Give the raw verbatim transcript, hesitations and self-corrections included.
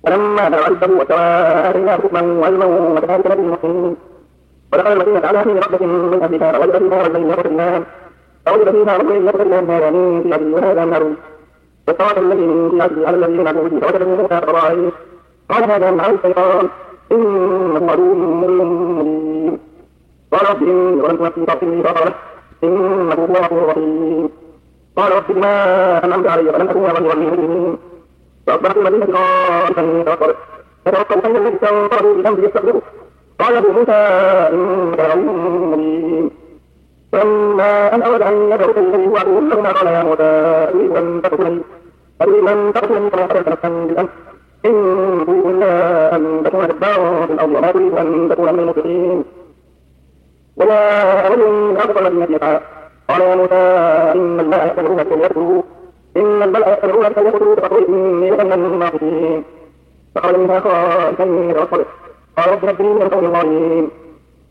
فلما بلغ أشده واستوى آتيناه حكما وعلما وكذلك نجزي المحسنين. ودخل المدينة على حين ربة من أهلها فوجد فيها رجلين يقتتلان فوجد فيها رجلين يقتتلان هذا من شيعته وهذا من هارون فاستغاث الذي من شيعته على الذي من عدوه فوجد من موسى فراعيه قال هذا من عمل الشيطان إنه عدو مبين. قال رب إني ظلمت نفسي فاغفر لي فغفر له إنه هو الغفور الرحيم. قال رب بما أنعمت علي فلن أكون ظهيرا للمجرمين. فأصبح في المدينة خائفا يترقب فتوكل حي الذي استنقذه بذنبه يستغفره قال له موسى إنك لغوي مبين. فلما أن أراد أن يدعوك إليه هو عدو لهما قال يا موسى أريد أن تقتلني أريد أن تقتلني كما قتلت نفسا بالأمس إن تريد إلا أن تكون جبارا في الأرض وما تريد أن تكون من المسلمين. ولا رجل من أقصى المدينة يسعى قال يا موسى إن الله يأتمرون بكم يقتلوه إن الملأ يأتمرون بكم يقتلوه فاخرج إني لمن الناصحين. فقال منها خائفا يترقب قال رب نجني من القوم الظالمين.